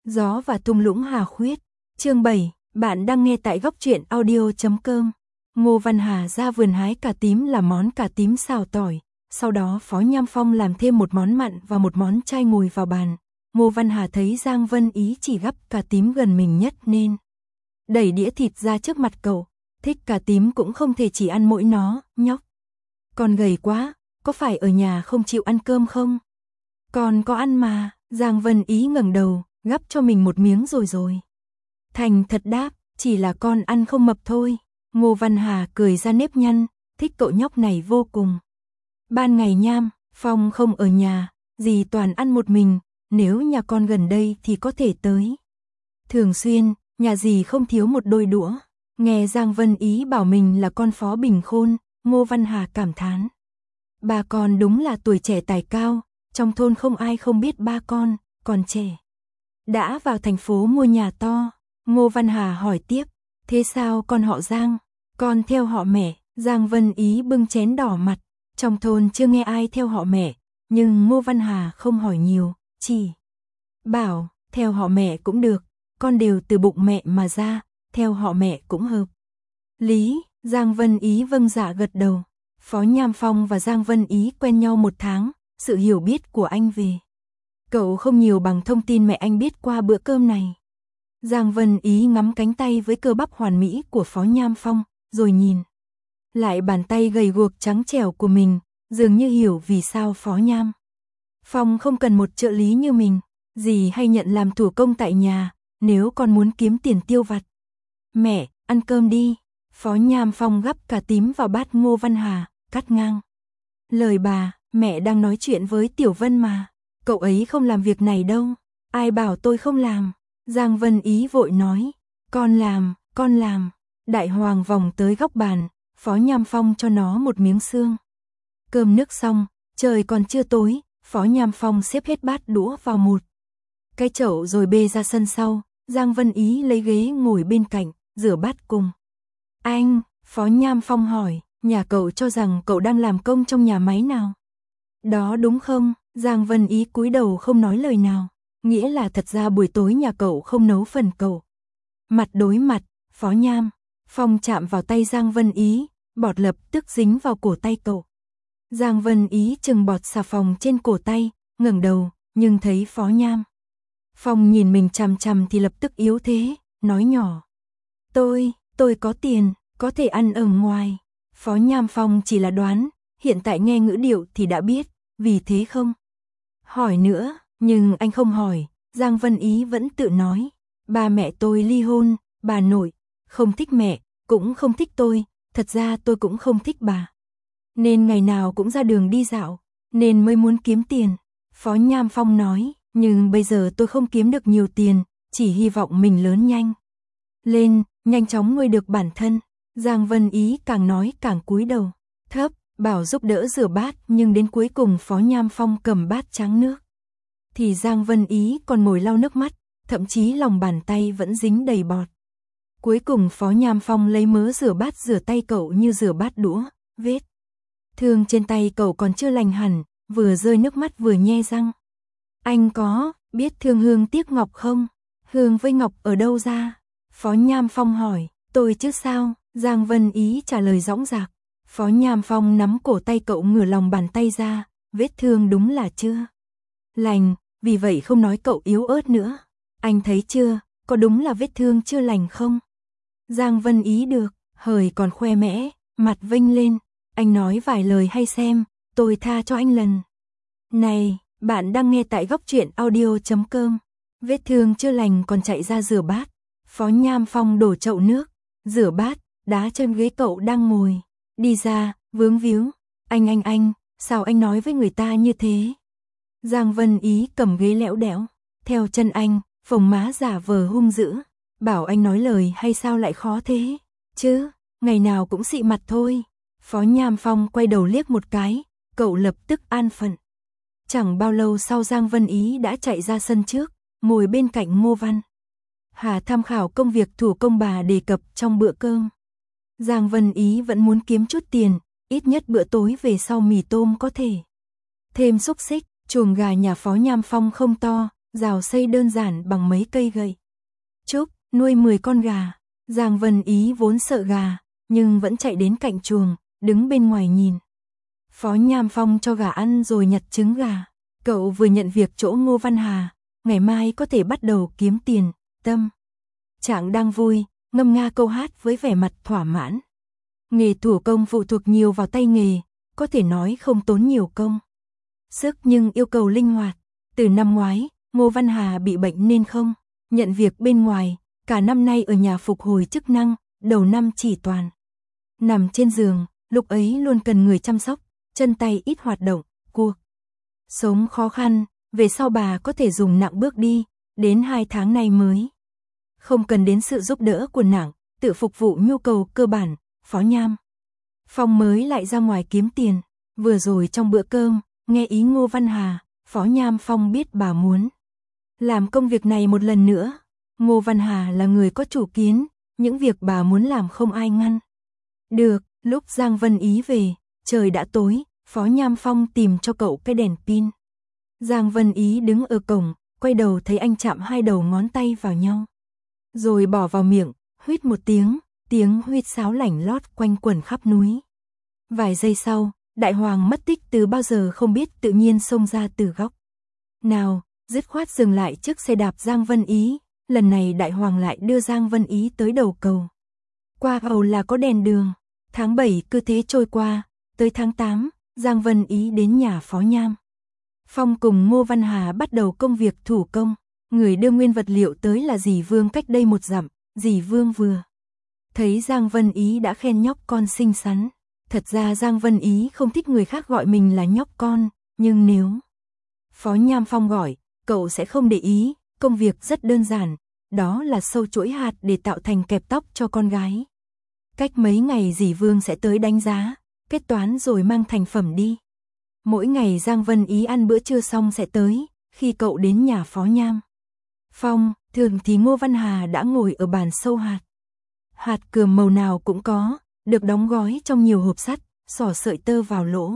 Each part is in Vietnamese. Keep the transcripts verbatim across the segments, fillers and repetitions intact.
Gió và thung lũng Hà Khuyết. Chương bảy, bạn đang nghe tại góc truyện audio chấm com. Ngô Văn Hà ra vườn hái cà tím làm món cà tím xào tỏi, sau đó Phó Nham Phong làm thêm một món mặn và một món chay ngồi vào bàn. Ngô Văn Hà thấy Giang Vân Ý chỉ gắp cà tím gần mình nhất nên đẩy đĩa thịt ra trước mặt cậu. Thích cà tím cũng không thể chỉ ăn mỗi nó, nhóc. Con gầy quá, có phải ở nhà không chịu ăn cơm không? Con có ăn mà. Giang Vân Ý ngẩng đầu, gắp cho mình một miếng rồi rồi. Thành thật đáp, chỉ là con ăn không mập thôi. Ngô Văn Hà cười ra nếp nhăn, thích cậu nhóc này vô cùng. Ban ngày Nham Phong không ở nhà, dì toàn ăn một mình, nếu nhà con gần đây thì có thể tới. Thường xuyên, nhà dì không thiếu một đôi đũa. Nghe Giang Vân Ý bảo mình là con Phó Bình Khôn, Ngô Văn Hà cảm thán. Ba con đúng là tuổi trẻ tài cao, trong thôn không ai không biết ba con, còn trẻ. Đã vào thành phố mua nhà to. Ngô Văn Hà hỏi tiếp, thế sao con họ Giang? Con theo họ mẹ. Giang Vân Ý bưng chén đỏ mặt, trong thôn chưa nghe ai theo họ mẹ, nhưng Ngô Văn Hà không hỏi nhiều, chỉ bảo, theo họ mẹ cũng được, con đều từ bụng mẹ mà ra, theo họ mẹ cũng hợp lý. Giang Vân Ý vâng dạ gật đầu. Phó Nham Phong và Giang Vân Ý quen nhau một tháng, sự hiểu biết của anh về cậu không nhiều bằng thông tin mẹ anh biết qua bữa cơm này. Giang Vân Ý ngắm cánh tay với cơ bắp hoàn mỹ của Phó Nham Phong, rồi nhìn lại bàn tay gầy guộc trắng trẻo của mình, dường như hiểu vì sao Phó Nham Phong không cần một trợ lý như mình, dì hay nhận làm thủ công tại nhà, nếu con muốn kiếm tiền tiêu vặt. Mẹ, ăn cơm đi. Phó Nham Phong gắp cà tím vào bát Ngô Văn Hà, cắt ngang lời bà, mẹ đang nói chuyện với Tiểu Vân mà, cậu ấy không làm việc này đâu. Ai bảo tôi không làm? Giang Vân Ý vội nói, con làm, con làm. Đại Hoàng vòng tới góc bàn, Phó Nham Phong cho nó một miếng xương. Cơm nước xong, trời còn chưa tối, Phó Nham Phong xếp hết bát đũa vào một cái chậu rồi bê ra sân sau. Giang Vân Ý lấy ghế ngồi bên cạnh, rửa bát cùng anh. Phó Nham Phong hỏi, nhà cậu cho rằng cậu đang làm công trong nhà máy nào? Đó đúng không? Giang Vân Ý cúi đầu không nói lời nào, nghĩa là thật ra buổi tối nhà cậu không nấu phần cậu. Mặt đối mặt, Phó Nham Phong chạm vào tay Giang Vân Ý, bọt lập tức dính vào cổ tay cậu. Giang Vân Ý chừng bọt xà phòng trên cổ tay, ngẩng đầu, nhưng thấy Phó Nham Phong nhìn mình chằm chằm thì lập tức yếu thế, nói nhỏ. Tôi, tôi có tiền, có thể ăn ở ngoài. Phó Nham Phong chỉ là đoán, hiện tại nghe ngữ điệu thì đã biết, vì thế không hỏi nữa, nhưng anh không hỏi. Giang Vân Ý vẫn tự nói, ba mẹ tôi ly hôn, bà nội không thích mẹ, cũng không thích tôi, thật ra tôi cũng không thích bà. Nên ngày nào cũng ra đường đi dạo, nên mới muốn kiếm tiền. Phó Nham Phong nói, nhưng bây giờ tôi không kiếm được nhiều tiền, chỉ hy vọng mình lớn nhanh lên, nhanh chóng nuôi được bản thân. Giang Vân Ý càng nói càng cúi đầu thấp, bảo giúp đỡ rửa bát, nhưng đến cuối cùng Phó Nham Phong cầm bát tráng nước thì Giang Vân Ý còn ngồi lau nước mắt, thậm chí lòng bàn tay vẫn dính đầy bọt. Cuối cùng Phó Nham Phong lấy mớ rửa bát rửa tay cậu như rửa bát đũa, vết thương trên tay cậu còn chưa lành hẳn, vừa rơi nước mắt vừa nhe răng. Anh có biết thương hương tiếc ngọc không? Hương với ngọc ở đâu ra? Phó Nham Phong hỏi. Tôi chứ sao? Giang Vân Ý trả lời dõng dạc. Phó Nham Phong nắm cổ tay cậu ngửa lòng bàn tay ra, vết thương đúng là chưa lành, vì vậy không nói cậu yếu ớt nữa. Anh thấy chưa, có đúng là vết thương chưa lành không? Giang Vân Ý được, hời còn khoe mẽ, mặt vênh lên. Anh nói vài lời hay xem, tôi tha cho anh lần này. Bạn đang nghe tại góc truyện audio chấm com. Vết thương chưa lành còn chạy ra rửa bát. Phó Nham Phong đổ chậu nước, rửa bát, đá chân ghế cậu đang ngồi. Đi ra, vướng víu. Anh anh anh, sao anh nói với người ta như thế? Giang Vân Ý cầm ghế lẽo đẽo, theo chân anh, phồng má giả vờ hung dữ. Bảo anh nói lời hay sao lại khó thế? Chứ, ngày nào cũng xị mặt thôi. Phó Nham Phong quay đầu liếc một cái, cậu lập tức an phận. Chẳng bao lâu sau Giang Vân Ý đã chạy ra sân trước, ngồi bên cạnh Ngô Văn Hà tham khảo công việc thủ công bà đề cập trong bữa cơm. Giang Vân Ý vẫn muốn kiếm chút tiền, ít nhất bữa tối về sau mì tôm có thể thêm xúc xích. Chuồng gà nhà Phó Nham Phong không to, rào xây đơn giản bằng mấy cây gậy trúc, nuôi mười con gà. Giang Vân Ý vốn sợ gà, nhưng vẫn chạy đến cạnh chuồng, đứng bên ngoài nhìn. Phó Nham Phong cho gà ăn rồi nhặt trứng gà. Cậu vừa nhận việc chỗ Ngô Văn Hà, ngày mai có thể bắt đầu kiếm tiền, tâm trạng đang vui, ngâm nga câu hát với vẻ mặt thỏa mãn. Nghề thủ công phụ thuộc nhiều vào tay nghề, có thể nói không tốn nhiều công sức nhưng yêu cầu linh hoạt. Từ năm ngoái, Ngô Văn Hà bị bệnh nên không nhận việc bên ngoài, cả năm nay ở nhà phục hồi chức năng, đầu năm chỉ toàn nằm trên giường, lúc ấy luôn cần người chăm sóc, chân tay ít hoạt động, cuộc sống khó khăn, về sau bà có thể dùng nặng bước đi, đến hai tháng nay mới không cần đến sự giúp đỡ của nặng, tự phục vụ nhu cầu cơ bản. Phó Nham Phong mới lại ra ngoài kiếm tiền. Vừa rồi trong bữa cơm, nghe ý Ngô Văn Hà, Phó Nham Phong biết bà muốn làm công việc này một lần nữa. Ngô Văn Hà là người có chủ kiến, những việc bà muốn làm không ai ngăn được. Lúc Giang Vân Ý về, trời đã tối, Phó Nham Phong tìm cho cậu cái đèn pin. Giang Vân Ý đứng ở cổng, quay đầu thấy anh chạm hai đầu ngón tay vào nhau, rồi bỏ vào miệng, huýt một tiếng, tiếng huýt sáo lảnh lót quanh quẩn khắp núi. Vài giây sau, Đại Hoàng mất tích từ bao giờ không biết tự nhiên xông ra từ góc nào, dứt khoát dừng lại trước xe đạp Giang Vân Ý. Lần này Đại Hoàng lại đưa Giang Vân Ý tới đầu cầu. Qua cầu là có đèn đường. Tháng bảy cứ thế trôi qua, tới tháng tám, Giang Vân Ý đến nhà Phó Nham Phong cùng Ngô Văn Hà bắt đầu công việc thủ công. Người đưa nguyên vật liệu tới là dì Vương cách đây một dặm. Dì Vương vừa thấy Giang Vân Ý đã khen nhóc con xinh xắn. Thật ra Giang Vân Ý không thích người khác gọi mình là nhóc con, nhưng nếu Phó Nham Phong gọi, cậu sẽ không để ý. Công việc rất đơn giản, đó là sâu chuỗi hạt để tạo thành kẹp tóc cho con gái. Cách mấy ngày dì Vương sẽ tới đánh giá, kết toán rồi mang thành phẩm đi. Mỗi ngày Giang Vân Ý ăn bữa trưa xong sẽ tới. Khi cậu đến nhà Phó Nham Phong, thường thì Ngô Văn Hà đã ngồi ở bàn sâu hạt. Hạt cườm màu nào cũng có, được đóng gói trong nhiều hộp sắt, xỏ sợi tơ vào lỗ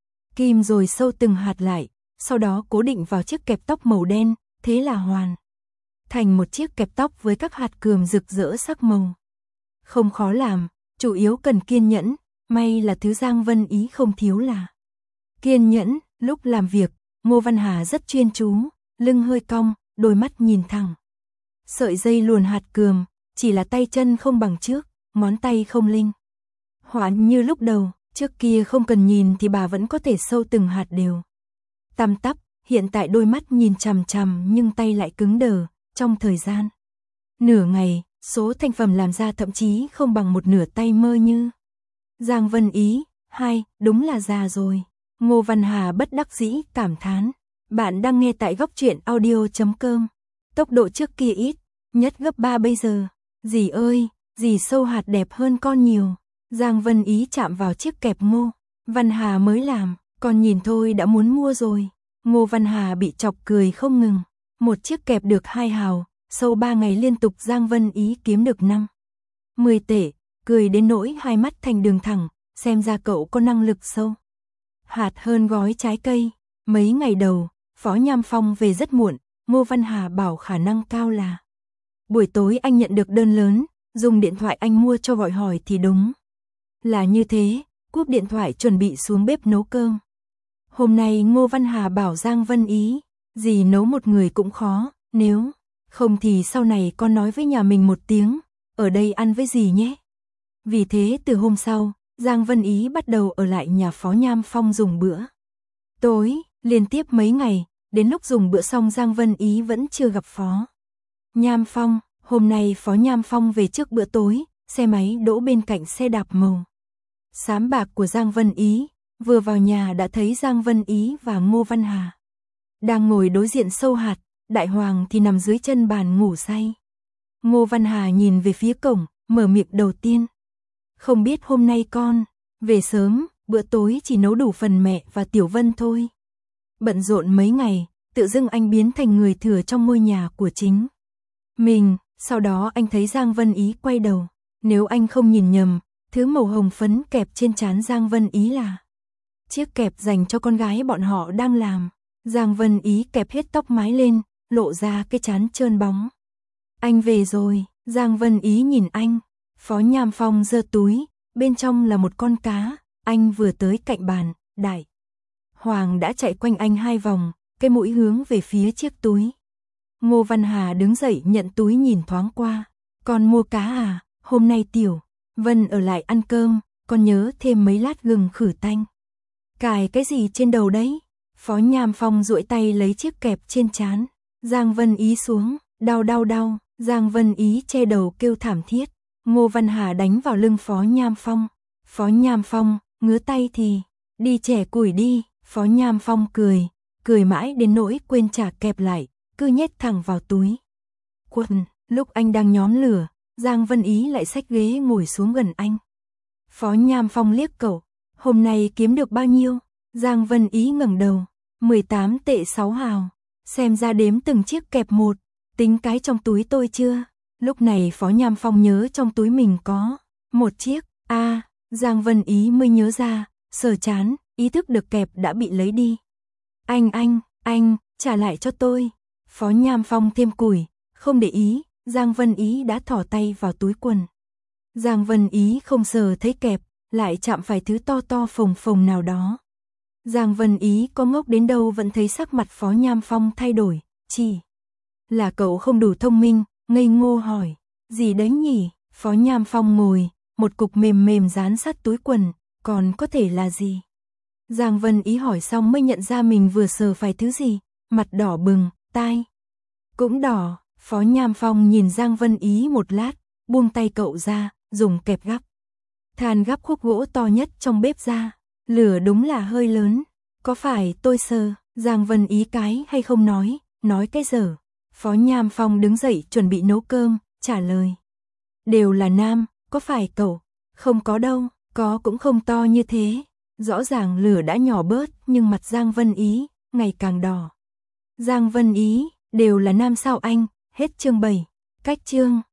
kim rồi sâu từng hạt lại, sau đó cố định vào chiếc kẹp tóc màu đen, thế là hoàn thành một chiếc kẹp tóc với các hạt cườm rực rỡ sắc màu. Không khó làm, chủ yếu cần kiên nhẫn, may là thứ Giang Vân Ý không thiếu là kiên nhẫn. Lúc làm việc, Ngô Văn Hà rất chuyên chú, lưng hơi cong, đôi mắt nhìn thẳng. Sợi dây luồn hạt cườm, chỉ là tay chân không bằng trước, ngón tay không linh hoạt như lúc đầu. Trước kia không cần nhìn thì bà vẫn có thể sâu từng hạt đều tăm tắp, hiện tại đôi mắt nhìn chằm chằm nhưng tay lại cứng đờ. Trong thời gian nửa ngày, số thành phẩm làm ra thậm chí không bằng một nửa tay mơ như. Giang Vân Ý, hai, đúng là già rồi. Ngô Văn Hà bất đắc dĩ cảm thán. Bạn đang nghe tại góc truyện audio chấm com. Tốc độ trước kia ít, nhất gấp ba bây giờ. Dì ơi, dì sâu hạt đẹp hơn con nhiều. Giang Vân Ý chạm vào chiếc kẹp Ngô Văn Hà mới làm, con nhìn thôi đã muốn mua rồi. Ngô Văn Hà bị chọc cười không ngừng. Một chiếc kẹp được hai hào, sâu ba ngày liên tục Giang Vân Ý kiếm được năm mươi tệ, cười đến nỗi hai mắt thành đường thẳng, xem ra cậu có năng lực sâu hạt hơn gói trái cây. Mấy ngày đầu, Phó Nham Phong về rất muộn, Ngô Văn Hà bảo khả năng cao là buổi tối anh nhận được đơn lớn, dùng điện thoại anh mua cho gọi hỏi thì đúng là như thế, cúp điện thoại chuẩn bị xuống bếp nấu cơm. Hôm nay Ngô Văn Hà bảo Giang Vân Ý, dì nấu một người cũng khó, nếu không thì sau này con nói với nhà mình một tiếng, ở đây ăn với dì nhé. Vì thế từ hôm sau, Giang Vân Ý bắt đầu ở lại nhà Phó Nham Phong dùng bữa tối, liên tiếp mấy ngày, đến lúc dùng bữa xong Giang Vân Ý vẫn chưa gặp Phó Nham Phong. Hôm nay Phó Nham Phong về trước bữa tối, xe máy đỗ bên cạnh xe đạp màu xám bạc của Giang Vân Ý. Vừa vào nhà đã thấy Giang Vân Ý và Ngô Văn Hà đang ngồi đối diện sâu hạt, Đại Hoàng thì nằm dưới chân bàn ngủ say. Ngô Văn Hà nhìn về phía cổng, mở miệng đầu tiên. Không biết hôm nay con về sớm, bữa tối chỉ nấu đủ phần mẹ và Tiểu Vân thôi. Bận rộn mấy ngày, tự dưng anh biến thành người thừa trong ngôi nhà của chính mình. Sau đó anh thấy Giang Vân Ý quay đầu. Nếu anh không nhìn nhầm, thứ màu hồng phấn kẹp trên trán Giang Vân Ý là chiếc kẹp dành cho con gái bọn họ đang làm. Giang Vân Ý kẹp hết tóc mái lên, lộ ra cái trán trơn bóng. Anh về rồi, Giang Vân Ý nhìn anh. Phó Nham Phong giơ túi, bên trong là một con cá, anh vừa tới cạnh bàn, Đại Hoàng đã chạy quanh anh hai vòng, cái mũi hướng về phía chiếc túi. Ngô Văn Hà đứng dậy nhận túi nhìn thoáng qua. Con mua cá à, hôm nay Tiểu Vân ở lại ăn cơm, con nhớ thêm mấy lát gừng khử tanh. Cài cái gì trên đầu đấy? Phó Nham Phong duỗi tay lấy chiếc kẹp trên trán. Giang Vân Ý xuống, đau đau đau, Giang Vân Ý che đầu kêu thảm thiết. Ngô Văn Hà đánh vào lưng Phó Nham Phong. Phó Nham Phong, ngứa tay thì đi chẻ củi đi. Phó Nham Phong cười, cười mãi đến nỗi quên trả kẹp lại, cứ nhét thẳng vào túi quần. Lúc anh đang nhóm lửa, Giang Vân Ý lại xách ghế ngồi xuống gần anh. Phó Nham Phong liếc cậu, hôm nay kiếm được bao nhiêu? Giang Vân Ý ngẩng đầu, mười tám tệ sáu hào, xem ra đếm từng chiếc kẹp một, tính cái trong túi tôi chưa? Lúc này Phó Nham Phong nhớ trong túi mình có một chiếc, a à, Giang Vân Ý mới nhớ ra, sờ chán, ý thức được kẹp đã bị lấy đi. Anh anh, anh, trả lại cho tôi. Phó Nham Phong thêm củi, không để ý, Giang Vân Ý đã thỏ tay vào túi quần. Giang Vân Ý không sờ thấy kẹp, lại chạm phải thứ to to phồng phồng nào đó. Giang Vân Ý có ngốc đến đâu vẫn thấy sắc mặt Phó Nham Phong thay đổi, chỉ là cậu không đủ thông minh, ngây ngô hỏi, gì đấy nhỉ? Phó Nham Phong ngồi, một cục mềm mềm dán sát túi quần, còn có thể là gì? Giang Vân Ý hỏi xong mới nhận ra mình vừa sờ phải thứ gì, mặt đỏ bừng, tai cũng đỏ. Phó Nham Phong nhìn Giang Vân Ý một lát, buông tay cậu ra, dùng kẹp gắp than gắp khúc gỗ to nhất trong bếp ra. Lửa đúng là hơi lớn, có phải tôi sờ? Giang Vân Ý cái hay không nói, nói cái dở. Phó Nham Phong đứng dậy chuẩn bị nấu cơm, trả lời, đều là nam, có phải cậu? Không có đâu, có cũng không to như thế. Rõ ràng lửa đã nhỏ bớt, nhưng mặt Giang Vân Ý ngày càng đỏ. Giang Vân Ý, đều là nam sao anh? Hết chương bảy. Cách chương